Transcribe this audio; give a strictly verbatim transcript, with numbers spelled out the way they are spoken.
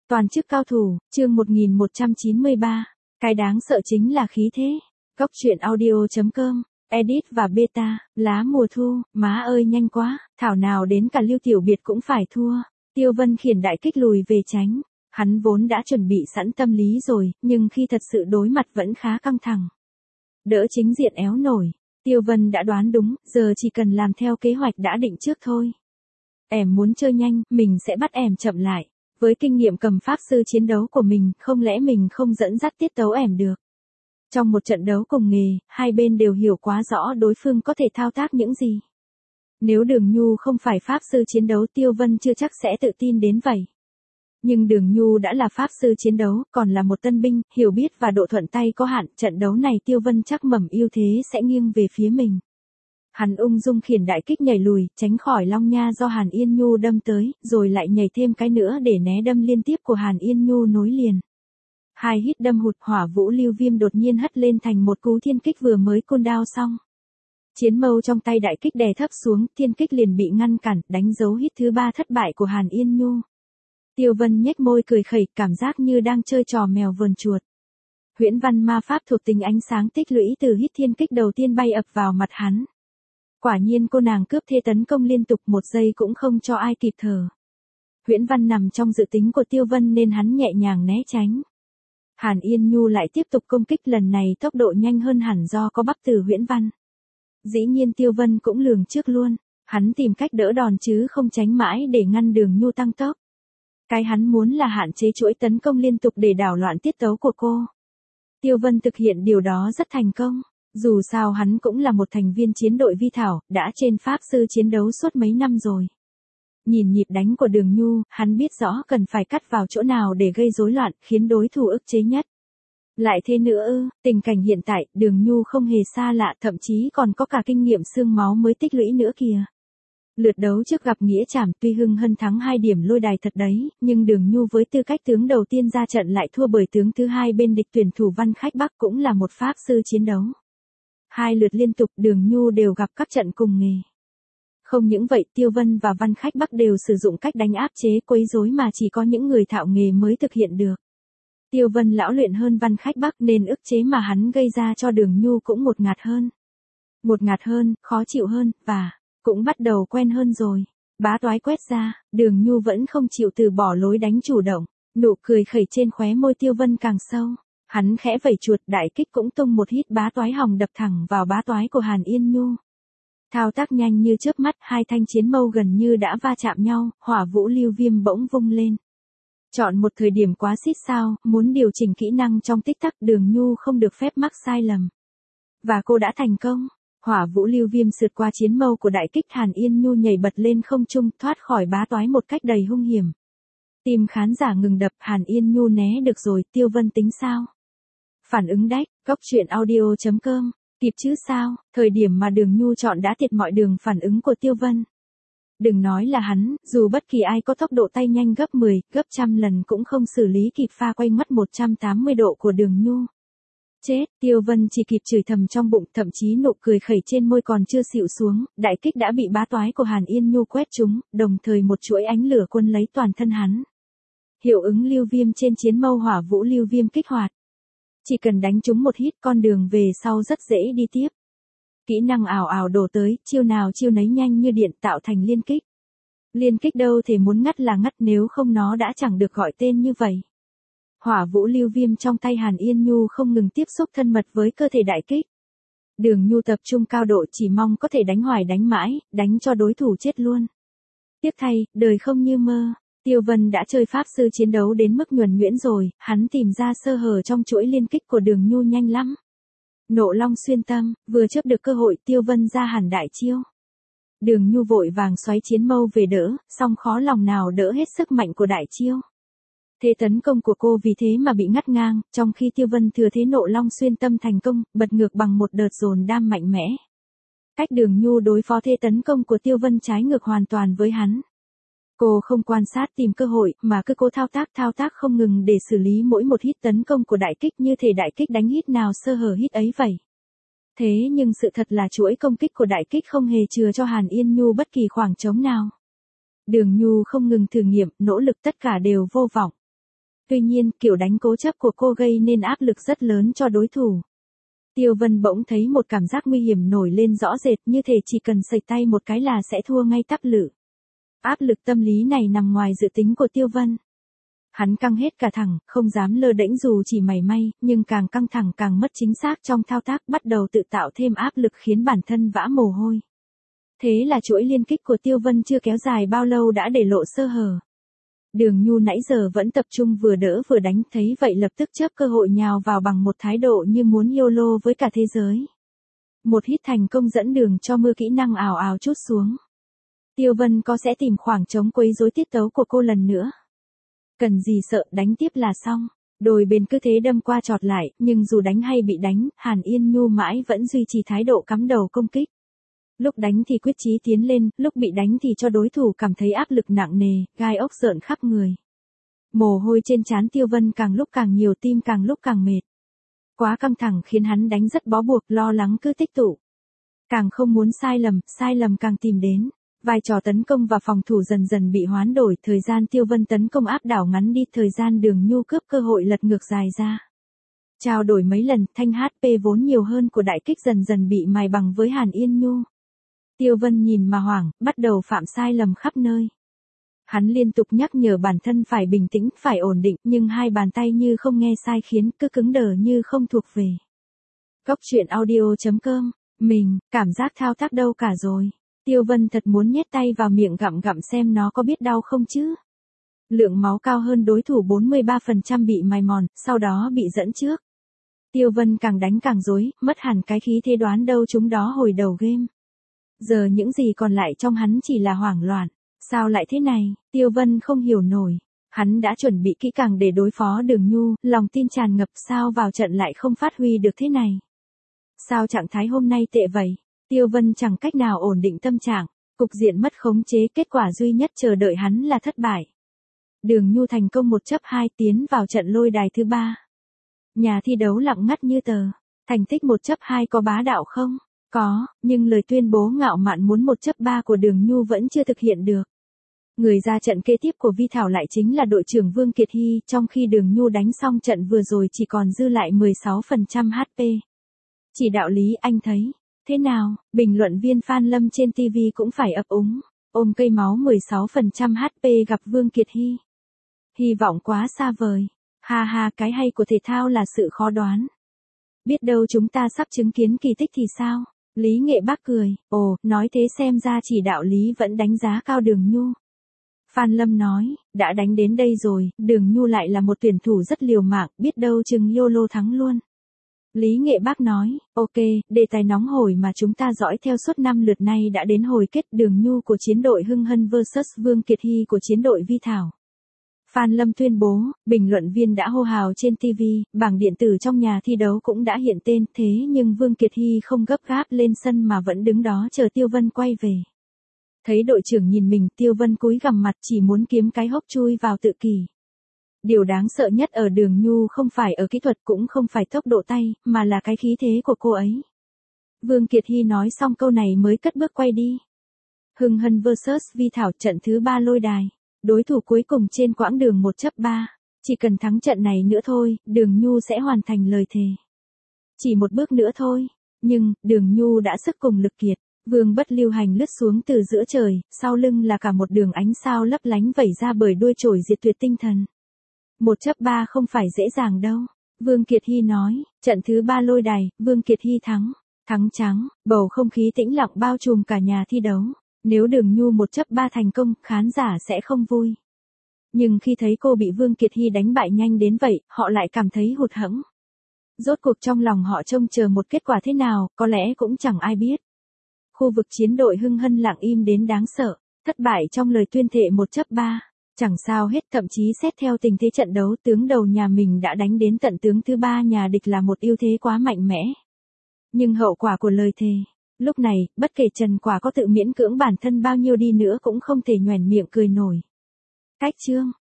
Toàn chức cao thủ, chương một nghìn một trăm chín mươi ba. Cái đáng sợ chính là khí thế. Góc truyện audio chấm com, edit và beta, lá mùa thu, má ơi nhanh quá, thảo nào đến cả Lưu Tiểu Biệt cũng phải thua. Tiêu Vân khiển đại kích lùi về tránh. Hắn vốn đã chuẩn bị sẵn tâm lý rồi, nhưng khi thật sự đối mặt vẫn khá căng thẳng. Đỡ chính diện éo nổi. Tiêu Vân đã đoán đúng, giờ chỉ cần làm theo kế hoạch đã định trước thôi. Em muốn chơi nhanh, mình sẽ bắt em chậm lại. Với kinh nghiệm cầm pháp sư chiến đấu của mình, không lẽ mình không dẫn dắt tiết tấu ẻm được. Trong một trận đấu cùng nghề, hai bên đều hiểu quá rõ đối phương có thể thao tác những gì. Nếu Đường Nhu không phải pháp sư chiến đấu, Tiêu Vân chưa chắc sẽ tự tin đến vậy. Nhưng Đường Nhu đã là pháp sư chiến đấu, còn là một tân binh, hiểu biết và độ thuận tay có hạn, trận đấu này Tiêu Vân chắc mầm ưu thế sẽ nghiêng về phía mình. Hắn ung dung khiển đại kích nhảy lùi, tránh khỏi long nha do Hàn Yên Nhu đâm tới, rồi lại nhảy thêm cái nữa để né đâm liên tiếp của Hàn Yên Nhu nối liền. Hai hít đâm hụt, Hỏa Vũ Lưu Viêm đột nhiên hất lên thành một cú thiên kích vừa mới côn đao xong. Chiến mâu trong tay đại kích đè thấp xuống, thiên kích liền bị ngăn cản, đánh dấu hít thứ ba thất bại của Hàn Yên Nhu. Tiêu Vân nhếch môi cười khẩy, cảm giác như đang chơi trò mèo vờn chuột. Huyễn văn ma pháp thuộc tính ánh sáng tích lũy từ hít thiên kích đầu tiên bay ập vào mặt hắn. Quả nhiên cô nàng cướp thê tấn công liên tục một giây cũng không cho ai kịp thở. Huyễn văn nằm trong dự tính của Tiêu Vân nên hắn nhẹ nhàng né tránh. Hàn Yên Nhu lại tiếp tục công kích, lần này tốc độ nhanh hơn hẳn do có bắp từ huyễn văn. Dĩ nhiên Tiêu Vân cũng lường trước luôn, hắn tìm cách đỡ đòn chứ không tránh mãi để ngăn Đường Nhu tăng tốc. Cái hắn muốn là hạn chế chuỗi tấn công liên tục để đảo loạn tiết tấu của cô. Tiêu Vân thực hiện điều đó rất thành công. Dù sao hắn cũng là một thành viên chiến đội Vi Thảo, đã trên pháp sư chiến đấu suốt mấy năm rồi. Nhìn nhịp đánh của Đường Nhu, hắn biết rõ cần phải cắt vào chỗ nào để gây rối loạn, khiến đối thủ ức chế nhất. Lại thế nữa ư, tình cảnh hiện tại, Đường Nhu không hề xa lạ, thậm chí còn có cả kinh nghiệm xương máu mới tích lũy nữa kìa. Lượt đấu trước gặp Nghĩa Trảm, tuy Hưng Hân thắng hai điểm lôi đài thật đấy, nhưng Đường Nhu với tư cách tướng đầu tiên ra trận lại thua bởi tướng thứ hai bên địch tuyển thủ Văn Khách Bắc cũng là một pháp sư chiến đấu. Hai lượt liên tục Đường Nhu đều gặp các trận cùng nghề. Không những vậy, Tiêu Vân và Văn Khách Bắc đều sử dụng cách đánh áp chế quấy rối mà chỉ có những người thạo nghề mới thực hiện được. Tiêu Vân lão luyện hơn Văn Khách Bắc nên ức chế mà hắn gây ra cho Đường Nhu cũng một ngạt hơn. Một ngạt hơn, khó chịu hơn, và cũng bắt đầu quen hơn rồi. Bá toái quét ra, Đường Nhu vẫn không chịu từ bỏ lối đánh chủ động. Nụ cười khẩy trên khóe môi Tiêu Vân càng sâu. Hắn khẽ vẩy chuột, đại kích cũng tung một hít bá toái hòng đập thẳng vào bá toái của Hàn Yên Nhu. Thao tác nhanh như chớp mắt, hai thanh chiến mâu gần như đã va chạm nhau, Hỏa Vũ Lưu Viêm bỗng vung lên. Chọn một thời điểm quá xít sao, muốn điều chỉnh kỹ năng trong tích tắc, Đường Nhu không được phép mắc sai lầm. Và cô đã thành công. Hỏa Vũ Lưu Viêm sượt qua chiến mâu của đại kích, Hàn Yên Nhu nhảy bật lên không trung, thoát khỏi bá toái một cách đầy hung hiểm. Tim khán giả ngừng đập, Hàn Yên Nhu né được rồi, Tiêu Vân tính sao? Phản ứng đách, góc truyện audio chấm com, kịp chứ sao, thời điểm mà Đường Nhu chọn đã thiệt mọi đường phản ứng của Tiêu Vân. Đừng nói là hắn, dù bất kỳ ai có tốc độ tay nhanh gấp mười, gấp trăm lần cũng không xử lý kịp pha quay mất một trăm tám mươi độ của Đường Nhu. Chết, Tiêu Vân chỉ kịp chửi thầm trong bụng, thậm chí nụ cười khẩy trên môi còn chưa xịu xuống, đại kích đã bị bá toái của Hàn Yên Nhu quét trúng, đồng thời một chuỗi ánh lửa quân lấy toàn thân hắn. Hiệu ứng lưu viêm trên chiến mâu Hỏa Vũ Lưu Viêm kích hoạt. Chỉ cần đánh trúng một hít, con đường về sau rất dễ đi tiếp. Kỹ năng ảo ảo đổ tới, chiêu nào chiêu nấy nhanh như điện, tạo thành liên kích. Liên kích đâu thể muốn ngắt là ngắt, nếu không nó đã chẳng được gọi tên như vậy. Hỏa Vũ Lưu Viêm trong tay Hàn Yên Nhu không ngừng tiếp xúc thân mật với cơ thể đại kích. Đường Nhu tập trung cao độ, chỉ mong có thể đánh hoài đánh mãi, đánh cho đối thủ chết luôn. Tiếc thay, đời không như mơ. Tiêu Vân đã chơi pháp sư chiến đấu đến mức nhuần nhuyễn rồi, hắn tìm ra sơ hở trong chuỗi liên kích của Đường Nhu nhanh lắm. Nộ long xuyên tâm, vừa chớp được cơ hội, Tiêu Vân ra hẳn đại chiêu. Đường Nhu vội vàng xoáy chiến mâu về đỡ, song khó lòng nào đỡ hết sức mạnh của đại chiêu. Thế tấn công của cô vì thế mà bị ngắt ngang, trong khi Tiêu Vân thừa thế nộ long xuyên tâm thành công, bật ngược bằng một đợt dồn đam mạnh mẽ. Cách Đường Nhu đối phó thế tấn công của Tiêu Vân trái ngược hoàn toàn với hắn. Cô không quan sát tìm cơ hội, mà cứ cố thao tác thao tác không ngừng để xử lý mỗi một hít tấn công của đại kích, như thể đại kích đánh hít nào sơ hở hít ấy vậy. Thế nhưng sự thật là chuỗi công kích của đại kích không hề chừa cho Hàn Yên Nhu bất kỳ khoảng trống nào. Đường Nhu không ngừng thử nghiệm, nỗ lực tất cả đều vô vọng. Tuy nhiên, kiểu đánh cố chấp của cô gây nên áp lực rất lớn cho đối thủ. Tiêu Vân bỗng thấy một cảm giác nguy hiểm nổi lên rõ rệt, như thể chỉ cần sẩy tay một cái là sẽ thua ngay tắp lự. Áp lực tâm lý này nằm ngoài dự tính của Tiêu Vân. Hắn căng hết cả thẳng, không dám lơ đễnh dù chỉ mảy may, nhưng càng căng thẳng càng mất chính xác trong thao tác, bắt đầu tự tạo thêm áp lực khiến bản thân vã mồ hôi. Thế là chuỗi liên kích của Tiêu Vân chưa kéo dài bao lâu đã để lộ sơ hở. Đường Nhu nãy giờ vẫn tập trung vừa đỡ vừa đánh, thấy vậy lập tức chớp cơ hội nhào vào bằng một thái độ như muốn YOLO với cả thế giới. Một hit thành công dẫn đường cho mưa kỹ năng ào ào trút xuống. Tiêu Vân có sẽ tìm khoảng trống quấy rối tiết tấu của cô lần nữa. Cần gì sợ, đánh tiếp là xong. Đôi bên cứ thế đâm qua chọt lại, nhưng dù đánh hay bị đánh, Hàn Yên Nhu mãi vẫn duy trì thái độ cắm đầu công kích. Lúc đánh thì quyết chí tiến lên, lúc bị đánh thì cho đối thủ cảm thấy áp lực nặng nề, gai ốc rợn khắp người. Mồ hôi trên trán Tiêu Vân càng lúc càng nhiều, tim càng lúc càng mệt. Quá căng thẳng khiến hắn đánh rất bó buộc, lo lắng cứ tích tụ. Càng không muốn sai lầm, sai lầm càng tìm đến. Vai trò tấn công và phòng thủ dần dần bị hoán đổi, thời gian Tiêu Vân tấn công áp đảo ngắn đi, thời gian Đường Nhu cướp cơ hội lật ngược dài ra. Trao đổi mấy lần, thanh hát pê vốn nhiều hơn của đại kích dần dần bị mài bằng với Hàn Yên Nhu. Tiêu Vân nhìn mà hoảng, bắt đầu phạm sai lầm khắp nơi. Hắn liên tục nhắc nhở bản thân phải bình tĩnh, phải ổn định, nhưng hai bàn tay như không nghe sai khiến cứ cứng đờ như không thuộc về. Cóc truyện audio chấm com, mình, cảm giác thao tác đâu cả rồi. Tiêu Vân thật muốn nhét tay vào miệng gặm gặm xem nó có biết đau không chứ. Lượng máu cao hơn đối thủ bốn mươi ba phần trăm bị mài mòn, sau đó bị dẫn trước. Tiêu Vân càng đánh càng rối, mất hẳn cái khí thế đoán đâu chúng đó hồi đầu game. Giờ những gì còn lại trong hắn chỉ là hoảng loạn. Sao lại thế này? Tiêu Vân không hiểu nổi. Hắn đã chuẩn bị kỹ càng để đối phó Đường Nhu, lòng tin tràn ngập, sao vào trận lại không phát huy được thế này? Sao trạng thái hôm nay tệ vậy? Tiêu Vân chẳng cách nào ổn định tâm trạng, cục diện mất khống chế, kết quả duy nhất chờ đợi hắn là thất bại. Đường Nhu thành công một chấp hai, tiến vào trận lôi đài thứ ba. Nhà thi đấu lặng ngắt như tờ. Thành tích một chấp hai có bá đạo không? Có, nhưng lời tuyên bố ngạo mạn muốn một chấp ba của Đường Nhu vẫn chưa thực hiện được. Người ra trận kế tiếp của Vi Thảo lại chính là đội trưởng Vương Kiệt Hy, trong khi Đường Nhu đánh xong trận vừa rồi chỉ còn dư lại mười sáu phần trăm hát pê. Chỉ đạo lý anh thấy thế nào? Bình luận viên Phan Lâm trên ti vi cũng phải ấp úng. Ôm cây máu mười sáu phần trăm hát pê gặp Vương Kiệt Hy. Hy vọng quá xa vời. Ha ha, cái hay của thể thao là sự khó đoán. Biết đâu chúng ta sắp chứng kiến kỳ tích thì sao? Lý Nghệ Bác cười, ồ, nói thế xem ra chỉ đạo lý vẫn đánh giá cao Đường Nhu. Phan Lâm nói, đã đánh đến đây rồi, Đường Nhu lại là một tuyển thủ rất liều mạng, biết đâu chừng YOLO thắng luôn. Lý Nghệ Bác nói, ok, đề tài nóng hổi mà chúng ta dõi theo suốt năm lượt này đã đến hồi kết, Đường Nhu của chiến đội Hưng Hân versus Vương Kiệt Hy của chiến đội Vi Thảo. Phan Lâm tuyên bố, bình luận viên đã hô hào trên ti vi, bảng điện tử trong nhà thi đấu cũng đã hiện tên, thế nhưng Vương Kiệt Hy không gấp gáp lên sân mà vẫn đứng đó chờ Tiêu Vân quay về. Thấy đội trưởng nhìn mình, Tiêu Vân cúi gằm mặt chỉ muốn kiếm cái hốc chui vào tự kỷ. Điều đáng sợ nhất ở Đường Nhu không phải ở kỹ thuật cũng không phải tốc độ tay, mà là cái khí thế của cô ấy. Vương Kiệt Hy nói xong câu này mới cất bước quay đi. Hưng Hân versus Vi Thảo, trận thứ ba lôi đài. Đối thủ cuối cùng trên quãng đường một chấp ba. Chỉ cần thắng trận này nữa thôi, Đường Nhu sẽ hoàn thành lời thề. Chỉ một bước nữa thôi. Nhưng, Đường Nhu đã sức cùng lực kiệt. Vương Bất Lưu Hành lướt xuống từ giữa trời, sau lưng là cả một đường ánh sao lấp lánh vẩy ra bởi đuôi chổi diệt tuyệt tinh thần. Một chấp ba không phải dễ dàng đâu. Vương Kiệt Hy nói, trận thứ ba lôi đài, Vương Kiệt Hy thắng. Thắng trắng, bầu không khí tĩnh lặng bao trùm cả nhà thi đấu. Nếu Đường Nhu một chấp ba thành công, khán giả sẽ không vui. Nhưng khi thấy cô bị Vương Kiệt Hy đánh bại nhanh đến vậy, họ lại cảm thấy hụt hẫng. Rốt cuộc trong lòng họ trông chờ một kết quả thế nào, có lẽ cũng chẳng ai biết. Khu vực chiến đội Hưng Hân lặng im đến đáng sợ, thất bại trong lời tuyên thệ một chấp ba. Chẳng sao hết, thậm chí xét theo tình thế trận đấu, tướng đầu nhà mình đã đánh đến tận tướng thứ ba nhà địch là một ưu thế quá mạnh mẽ. Nhưng hậu quả của lời thề, lúc này, bất kể Trần Quả có tự miễn cưỡng bản thân bao nhiêu đi nữa cũng không thể nhoẻn miệng cười nổi. Cách chương